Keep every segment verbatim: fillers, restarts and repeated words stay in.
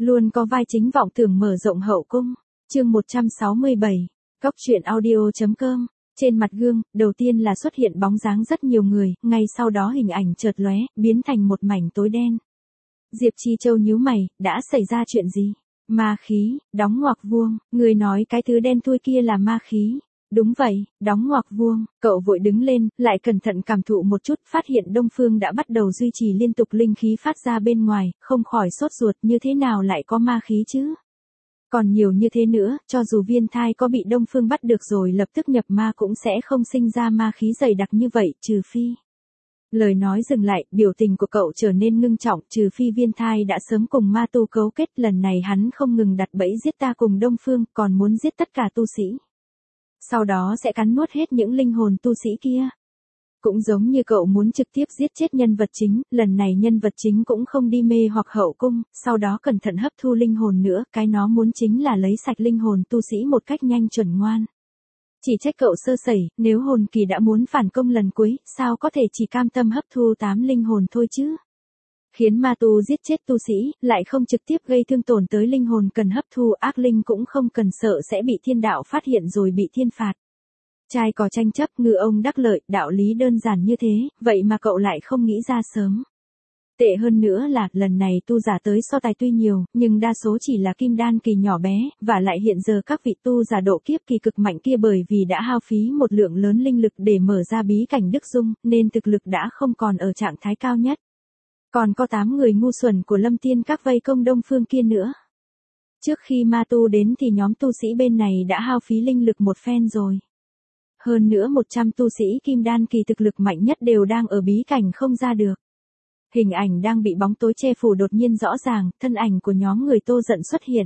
Luôn có vai chính vọng tưởng mở rộng hậu cung. Chương một trăm sáu mươi bảy. Góc truyện audio.com. Trên mặt gương, đầu tiên là xuất hiện bóng dáng rất nhiều người, ngay sau đó hình ảnh chợt lóe, biến thành một mảnh tối đen. Diệp Chi Châu nhíu mày, đã xảy ra chuyện gì? Ma khí, đóng ngoặc vuông, người nói cái thứ đen thui kia là ma khí. Đúng vậy, đóng ngoặc vuông, cậu vội đứng lên, lại cẩn thận cảm thụ một chút, phát hiện Đông Phương đã bắt đầu duy trì liên tục linh khí phát ra bên ngoài, không khỏi sốt ruột, như thế nào lại có ma khí chứ? Còn nhiều như thế nữa, cho dù viên thai có bị Đông Phương bắt được rồi lập tức nhập ma cũng sẽ không sinh ra ma khí dày đặc như vậy, trừ phi. Lời nói dừng lại, biểu tình của cậu trở nên ngưng trọng, trừ phi viên thai đã sớm cùng ma tu cấu kết, lần này hắn không ngừng đặt bẫy giết ta cùng Đông Phương, còn muốn giết tất cả tu sĩ. Sau đó sẽ cắn nuốt hết những linh hồn tu sĩ kia. Cũng giống như cậu muốn trực tiếp giết chết nhân vật chính, lần này nhân vật chính cũng không đi mê hoặc hậu cung, sau đó cẩn thận hấp thu linh hồn nữa, cái nó muốn chính là lấy sạch linh hồn tu sĩ một cách nhanh chuẩn ngoan. Chỉ trách cậu sơ sẩy, nếu hồn kỳ đã muốn phản công lần cuối, sao có thể chỉ cam tâm hấp thu tám linh hồn thôi chứ? Khiến ma tu giết chết tu sĩ, lại không trực tiếp gây thương tổn tới linh hồn cần hấp thu, ác linh cũng không cần sợ sẽ bị thiên đạo phát hiện rồi bị thiên phạt. Trai có tranh chấp, ngư ông đắc lợi, đạo lý đơn giản như thế, vậy mà cậu lại không nghĩ ra sớm. Tệ hơn nữa là, lần này tu giả tới so tài tuy nhiều, nhưng đa số chỉ là kim đan kỳ nhỏ bé, và lại hiện giờ các vị tu giả độ kiếp kỳ cực mạnh kia bởi vì đã hao phí một lượng lớn linh lực để mở ra bí cảnh Đức Dung, nên thực lực đã không còn ở trạng thái cao nhất. Còn có tám người ngu xuẩn của Lâm Tiên các vây công Đông Phương kia nữa. Trước khi ma tu đến thì nhóm tu sĩ bên này đã hao phí linh lực một phen rồi. Hơn nữa một trăm tu sĩ kim đan kỳ thực lực mạnh nhất đều đang ở bí cảnh không ra được. Hình ảnh đang bị bóng tối che phủ đột nhiên rõ ràng, thân ảnh của nhóm người Tô Dận xuất hiện.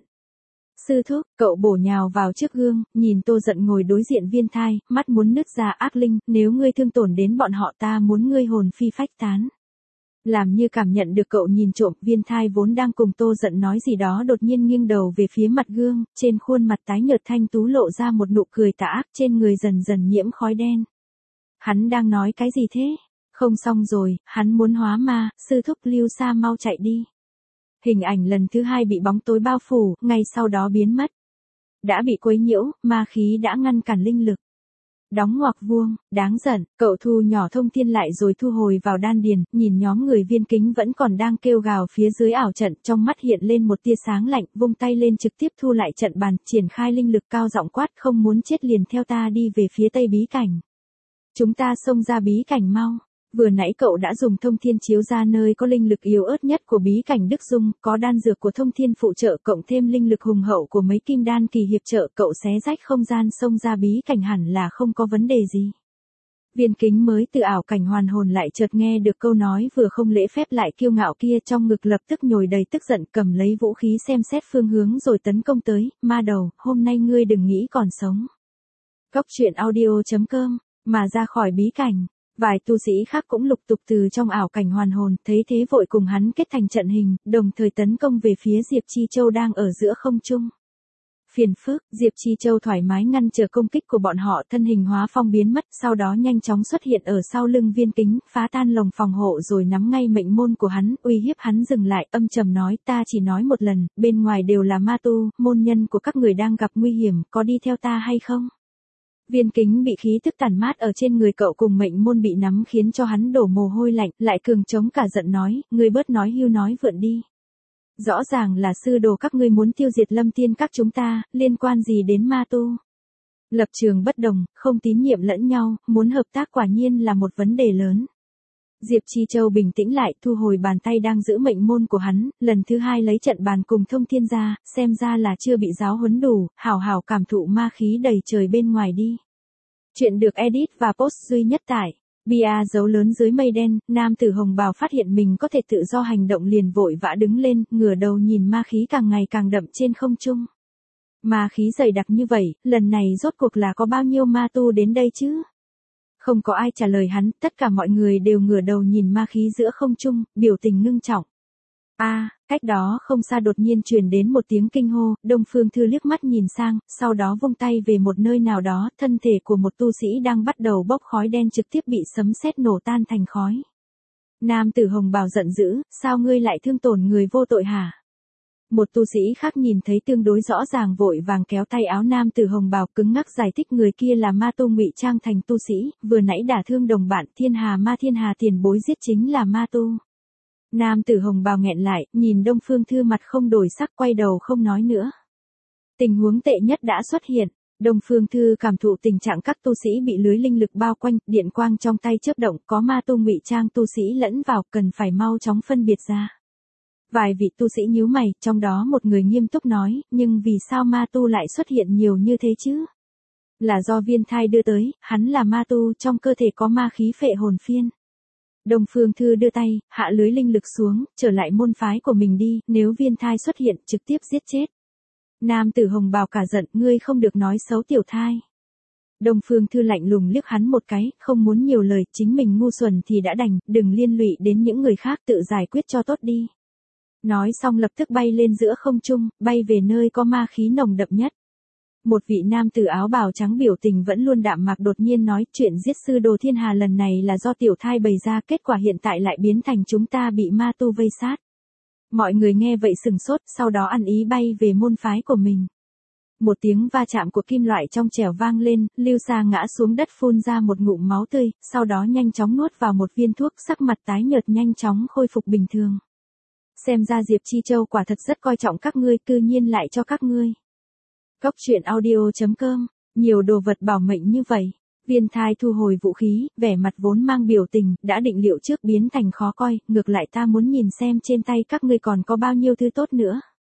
Sư thúc, cậu bổ nhào vào trước gương, nhìn Tô Dận ngồi đối diện viên thai, mắt muốn nứt ra, ác linh, nếu ngươi thương tổn đến bọn họ ta muốn ngươi hồn phi phách tán. Làm như cảm nhận được cậu nhìn trộm, viên thai vốn đang cùng Tô Dận nói gì đó đột nhiên nghiêng đầu về phía mặt gương, trên khuôn mặt tái nhợt thanh tú lộ ra một nụ cười tà ác, trên người dần dần nhiễm khói đen. Hắn đang nói cái gì thế? Không xong rồi, hắn muốn hóa ma, sư thúc Lưu Sa mau chạy đi. Hình ảnh lần thứ hai bị bóng tối bao phủ, ngay sau đó biến mất. Đã bị quấy nhiễu, ma khí đã ngăn cản linh lực. Đóng ngoặc vuông, đáng giận, cậu thu nhỏ thông thiên lại rồi thu hồi vào đan điền, nhìn nhóm người viên kính vẫn còn đang kêu gào phía dưới ảo trận, trong mắt hiện lên một tia sáng lạnh, vung tay lên trực tiếp thu lại trận bàn, triển khai linh lực cao giọng quát, không muốn chết liền theo ta đi về phía tây bí cảnh. Chúng ta xông ra bí cảnh mau. Vừa nãy cậu đã dùng thông thiên chiếu ra nơi có linh lực yếu ớt nhất của bí cảnh Đức Dung, có đan dược của thông thiên phụ trợ cộng thêm linh lực hùng hậu của mấy kim đan kỳ hiệp trợ, cậu xé rách không gian xông ra bí cảnh hẳn là không có vấn đề gì. Viên kính mới từ ảo cảnh hoàn hồn lại chợt nghe được câu nói vừa không lễ phép lại kiêu ngạo kia, trong ngực lập tức nhồi đầy tức giận, cầm lấy vũ khí xem xét phương hướng rồi tấn công tới, ma đầu, hôm nay ngươi đừng nghĩ còn sống. Góc truyện audio.com, mà ra khỏi bí cảnh. Vài tu sĩ khác cũng lục tục từ trong ảo cảnh hoàn hồn, thấy thế vội cùng hắn kết thành trận hình, đồng thời tấn công về phía Diệp Chi Châu đang ở giữa không trung. Phiền phức, Diệp Chi Châu thoải mái ngăn trở công kích của bọn họ, thân hình hóa phong biến mất, sau đó nhanh chóng xuất hiện ở sau lưng viên kính, phá tan lồng phòng hộ rồi nắm ngay mệnh môn của hắn, uy hiếp hắn dừng lại, âm trầm nói, ta chỉ nói một lần, bên ngoài đều là ma tu, môn nhân của các người đang gặp nguy hiểm, có đi theo ta hay không? Viên kính bị khí tức tàn mát ở trên người cậu cùng mệnh môn bị nắm khiến cho hắn đổ mồ hôi lạnh, lại cường chống cả giận nói, ngươi bớt nói hưu nói vượn đi. Rõ ràng là sư đồ các ngươi muốn tiêu diệt Lâm Tiên các chúng ta, liên quan gì đến ma tu? Lập trường bất đồng, không tín nhiệm lẫn nhau, muốn hợp tác quả nhiên là một vấn đề lớn. Diệp Chi Châu bình tĩnh lại, thu hồi bàn tay đang giữ mệnh môn của hắn, lần thứ hai lấy trận bàn cùng thông thiên ra, xem ra là chưa bị giáo huấn đủ, hảo hảo cảm thụ ma khí đầy trời bên ngoài đi. Chuyện được edit và post duy nhất tại bia dấu lớn dưới mây đen, nam tử hồng bào phát hiện mình có thể tự do hành động liền vội vã đứng lên, ngửa đầu nhìn ma khí càng ngày càng đậm trên không trung. Ma khí dày đặc như vậy, lần này rốt cuộc là có bao nhiêu ma tu đến đây chứ? Không có ai trả lời hắn, tất cả mọi người đều ngửa đầu nhìn ma khí giữa không trung, biểu tình ngưng trọng. A, à, cách đó không xa đột nhiên truyền đến một tiếng kinh hô, Đông Phương Thư liếc mắt nhìn sang, sau đó vung tay về một nơi nào đó, thân thể của một tu sĩ đang bắt đầu bốc khói đen trực tiếp bị sấm sét nổ tan thành khói. Nam tử hồng bào giận dữ, sao ngươi lại thương tổn người vô tội hả? Một tu sĩ khác nhìn thấy tương đối rõ ràng vội vàng kéo tay áo nam tử hồng bào cứng ngắc giải thích người kia là ma tu ngụy trang thành tu sĩ, vừa nãy đả thương đồng bạn thiên hà ma thiên hà tiền bối giết chính là ma tu. Nam tử hồng bào nghẹn lại, nhìn Đông Phương Thư mặt không đổi sắc quay đầu không nói nữa. Tình huống tệ nhất đã xuất hiện. Đông Phương Thư cảm thụ tình trạng các tu sĩ bị lưới linh lực bao quanh, điện quang trong tay chớp động, có ma tu ngụy trang tu sĩ lẫn vào, cần phải mau chóng phân biệt ra. Vài vị tu sĩ nhíu mày, trong đó một người nghiêm túc nói, nhưng vì sao ma tu lại xuất hiện nhiều như thế chứ? Là do Viên Thai đưa tới, hắn là ma tu, trong cơ thể có ma khí phệ hồn phiên. Đông Phương Thư đưa tay, hạ lưới linh lực xuống, trở lại môn phái của mình đi, nếu Viên Thai xuất hiện, trực tiếp giết chết. Nam tử hồng bào cả giận, ngươi không được nói xấu tiểu thai. Đông Phương Thư lạnh lùng liếc hắn một cái, không muốn nhiều lời, chính mình ngu xuẩn thì đã đành, đừng liên lụy đến những người khác, tự giải quyết cho tốt đi. Nói xong lập tức bay lên giữa không trung, bay về nơi có ma khí nồng đậm nhất. Một vị nam tử áo bào trắng biểu tình vẫn luôn đạm mạc đột nhiên nói, chuyện giết sư đồ thiên hà lần này là do tiểu thai bày ra, kết quả hiện tại lại biến thành chúng ta bị ma tu vây sát. Mọi người nghe vậy sừng sốt, sau đó ăn ý bay về môn phái của mình. Một tiếng va chạm của kim loại trong trẻo vang lên, Lưu Sa ngã xuống đất phun ra một ngụm máu tươi, sau đó nhanh chóng nuốt vào một viên thuốc, sắc mặt tái nhợt nhanh chóng khôi phục bình thường. Xem ra Diệp Chi Châu quả thật rất coi trọng các ngươi, cư nhiên lại cho các ngươi. Cốc truyện audio chấm com, nhiều đồ vật bảo mệnh như vậy. Viên Thai thu hồi vũ khí, vẻ mặt vốn mang biểu tình, đã định liệu trước biến thành khó coi, ngược lại ta muốn nhìn xem trên tay các ngươi còn có bao nhiêu thứ tốt nữa.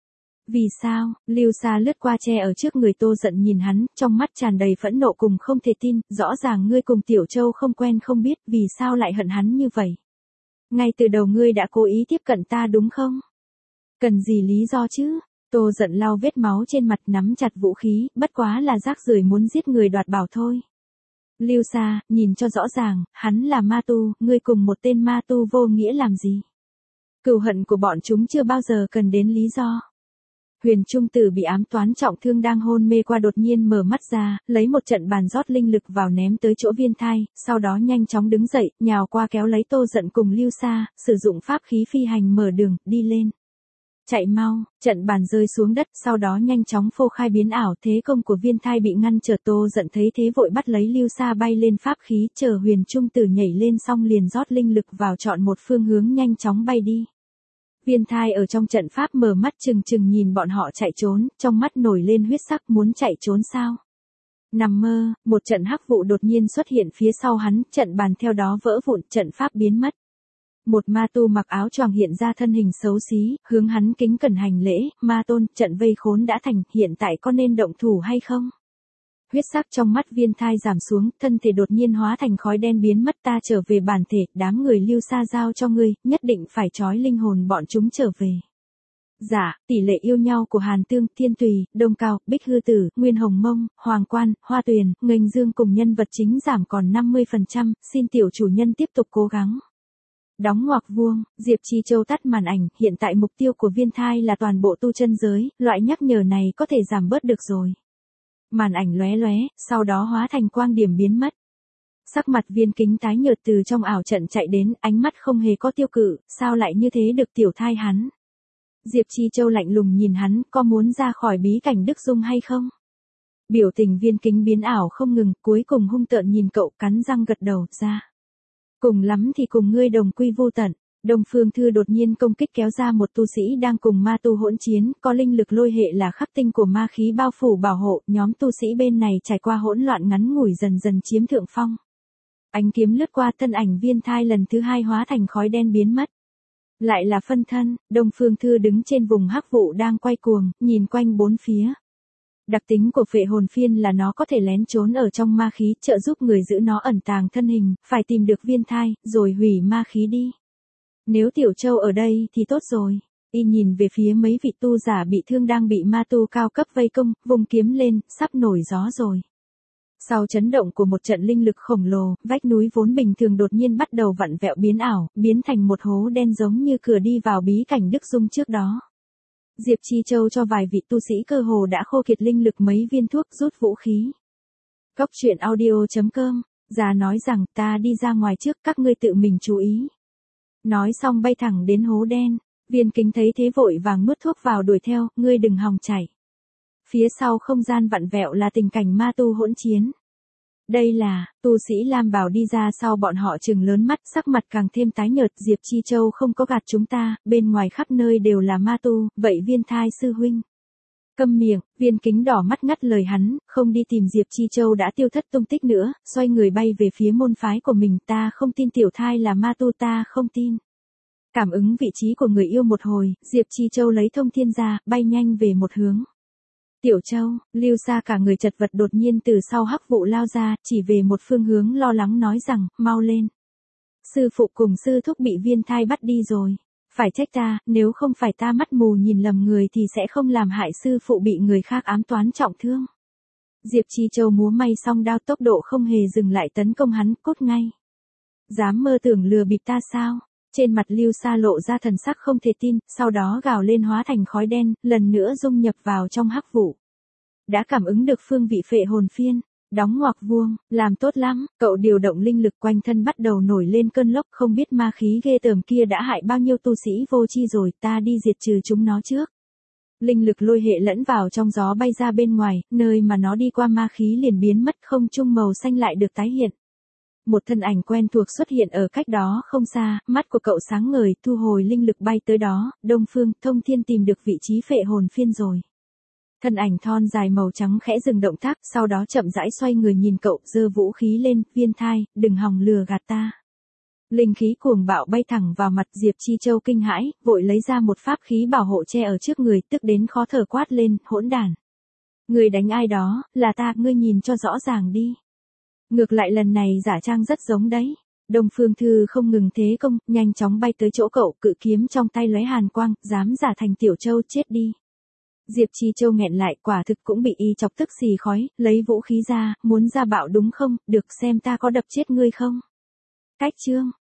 Vì sao? Lưu Sa lướt qua che ở trước người Tô Dận nhìn hắn, trong mắt tràn đầy phẫn nộ cùng không thể tin, rõ ràng ngươi cùng Tiểu Châu không quen không biết, vì sao lại hận hắn như vậy? Ngay từ đầu ngươi đã cố ý tiếp cận ta đúng không? Cần gì lý do chứ? Tô Dận lau vết máu trên mặt nắm chặt vũ khí, bất quá là rác rưởi muốn giết người đoạt bảo thôi. Lưu Sa, nhìn cho rõ ràng, hắn là ma tu, ngươi cùng một tên ma tu vô nghĩa làm gì? Cừu hận của bọn chúng chưa bao giờ cần đến lý do. Huyền Trung Tử bị ám toán trọng thương đang hôn mê qua đột nhiên mở mắt ra, lấy một trận bàn rót linh lực vào ném tới chỗ Viên Thai, sau đó nhanh chóng đứng dậy, nhào qua kéo lấy Tô Dận cùng Lưu Sa, sử dụng pháp khí phi hành mở đường, đi lên. Chạy mau, trận bàn rơi xuống đất, sau đó nhanh chóng phô khai biến ảo, thế công của Viên Thai bị ngăn trở. Tô Dận thấy thế vội bắt lấy Lưu Sa bay lên pháp khí, chờ Huyền Trung Tử nhảy lên xong liền rót linh lực vào chọn một phương hướng nhanh chóng bay đi. Viên Thai ở trong trận pháp mở mắt chừng chừng nhìn bọn họ chạy trốn, trong mắt nổi lên huyết sắc, muốn chạy trốn sao? Nằm mơ, một trận hắc vụ đột nhiên xuất hiện phía sau hắn, trận bàn theo đó vỡ vụn, trận pháp biến mất. Một ma tu mặc áo choàng hiện ra thân hình xấu xí, hướng hắn kính cẩn hành lễ, ma tôn, trận vây khốn đã thành, hiện tại có nên động thủ hay không? Huyết sắc trong mắt Viên Thai giảm xuống, thân thể đột nhiên hóa thành khói đen biến mất, ta trở về bản thể, đám người Lưu Sa giao cho ngươi, nhất định phải trói linh hồn bọn chúng trở về. Dạ, tỷ lệ yêu nhau của Hàn Tương, Thiên Tùy, Đông Cao, Bích Hư Tử, Nguyên Hồng Mông, Hoàng Quan, Hoa Tuyền, Nghênh Dương cùng nhân vật chính giảm còn năm mươi phần trăm, xin tiểu chủ nhân tiếp tục cố gắng. Đóng ngoặc vuông, Diệp Chi Châu tắt màn ảnh, hiện tại mục tiêu của Viên Thai là toàn bộ tu chân giới, loại nhắc nhở này có thể giảm bớt được rồi. Màn ảnh lóe lóe, sau đó hóa thành quang điểm biến mất. Sắc mặt Viên Kính tái nhợt từ trong ảo trận chạy đến, ánh mắt không hề có tiêu cự, sao lại như thế được tiểu thai hắn. Diệp Chi Châu lạnh lùng nhìn hắn, có muốn ra khỏi bí cảnh Đức Dung hay không? Biểu tình Viên Kính biến ảo không ngừng, cuối cùng hung tợn nhìn cậu, cắn răng gật đầu, ra. Cùng lắm thì cùng ngươi đồng quy vô tận. Đông Phương Thư đột nhiên công kích kéo ra một tu sĩ đang cùng ma tu hỗn chiến, có linh lực lôi hệ là khắc tinh của ma khí bao phủ bảo hộ, nhóm tu sĩ bên này trải qua hỗn loạn ngắn ngủi dần dần chiếm thượng phong. Ánh kiếm lướt qua thân ảnh Viên Thai lần thứ hai hóa thành khói đen biến mất. Lại là phân thân, Đông Phương Thư đứng trên vùng hắc vụ đang quay cuồng, nhìn quanh bốn phía. Đặc tính của phệ hồn phiên là nó có thể lén trốn ở trong ma khí, trợ giúp người giữ nó ẩn tàng thân hình, phải tìm được Viên Thai, rồi hủy ma khí đi. Nếu Tiểu Châu ở đây thì tốt rồi. Y nhìn về phía mấy vị tu giả bị thương đang bị ma tu cao cấp vây công, vùng kiếm lên, sắp nổi gió rồi. Sau chấn động của một trận linh lực khổng lồ, vách núi vốn bình thường đột nhiên bắt đầu vặn vẹo biến ảo, biến thành một hố đen giống như cửa đi vào bí cảnh Đức Dung trước đó. Diệp Chi Châu cho vài vị tu sĩ cơ hồ đã khô kiệt linh lực mấy viên thuốc, rút vũ khí. Cốc truyện audio chấm com, già nói rằng ta đi ra ngoài trước, các ngươi tự mình chú ý. Nói xong bay thẳng đến hố đen. Viên Kính thấy thế vội vàng nuốt thuốc vào đuổi theo, ngươi đừng hòng chạy. Phía sau không gian vặn vẹo là tình cảnh ma tu hỗn chiến. Đây là, tu sĩ lam bào đi ra sau bọn họ trừng lớn mắt, sắc mặt càng thêm tái nhợt. Diệp Chi Châu không có gạt chúng ta, bên ngoài khắp nơi đều là ma tu, vậy Viên Thai sư huynh. Câm miệng, Viên Kính đỏ mắt ngắt lời hắn, không đi tìm Diệp Chi Châu đã tiêu thất tung tích nữa, xoay người bay về phía môn phái của mình. Ta không tin Tiểu Thai là ma tu, ta không tin. Cảm ứng vị trí của người yêu một hồi, Diệp Chi Châu lấy thông thiên ra, bay nhanh về một hướng. Tiểu Châu, Lưu Sa cả người chật vật đột nhiên từ sau hắc vụ lao ra, chỉ về một phương hướng lo lắng nói rằng, mau lên. Sư phụ cùng sư thúc bị Viên Thai bắt đi rồi. Phải trách ta, nếu không phải ta mắt mù nhìn lầm người thì sẽ không làm hại sư phụ bị người khác ám toán trọng thương. Diệp Chi Châu múa may song đao tốc độ không hề dừng lại tấn công hắn, cốt ngay. Dám mơ tưởng lừa bịp ta sao? Trên mặt Lưu Sa lộ ra thần sắc không thể tin, sau đó gào lên hóa thành khói đen, lần nữa dung nhập vào trong hắc vụ. Đã cảm ứng được phương vị phệ hồn phiên, đóng ngoặc vuông, làm tốt lắm, cậu điều động linh lực quanh thân bắt đầu nổi lên cơn lốc, không biết ma khí ghê tởm kia đã hại bao nhiêu tu sĩ vô tri rồi, ta đi diệt trừ chúng nó trước. Linh lực lôi hệ lẫn vào trong gió bay ra bên ngoài, nơi mà nó đi qua ma khí liền biến mất, không trung màu xanh lại được tái hiện. Một thân ảnh quen thuộc xuất hiện ở cách đó không xa, mắt của cậu sáng ngời, thu hồi linh lực bay tới đó. Đông Phương, Thông Thiên tìm được vị trí phệ hồn phiên rồi. Thân ảnh thon dài màu trắng khẽ dừng động tác, sau đó chậm rãi xoay người nhìn cậu, giơ vũ khí lên. Viên Thai, đừng hòng lừa gạt ta. Linh khí cuồng bạo bay thẳng vào mặt. Diệp Chi Châu kinh hãi, vội lấy ra một pháp khí bảo hộ che ở trước người, tức đến khó thở quát lên, hỗn đản. Người đánh ai đó, là ta, ngươi nhìn cho rõ ràng đi. Ngược lại lần này giả trang rất giống đấy. Đông Phương Thư không ngừng thế công, nhanh chóng bay tới chỗ cậu, cự kiếm trong tay lóe hàn quang, dám giả thành Tiểu Châu, chết đi. Diệp Chi Châu nghẹn lại, quả thực cũng bị y chọc tức xì khói, lấy vũ khí ra, muốn ra bạo đúng không, được xem ta có đập chết ngươi không. Cách chương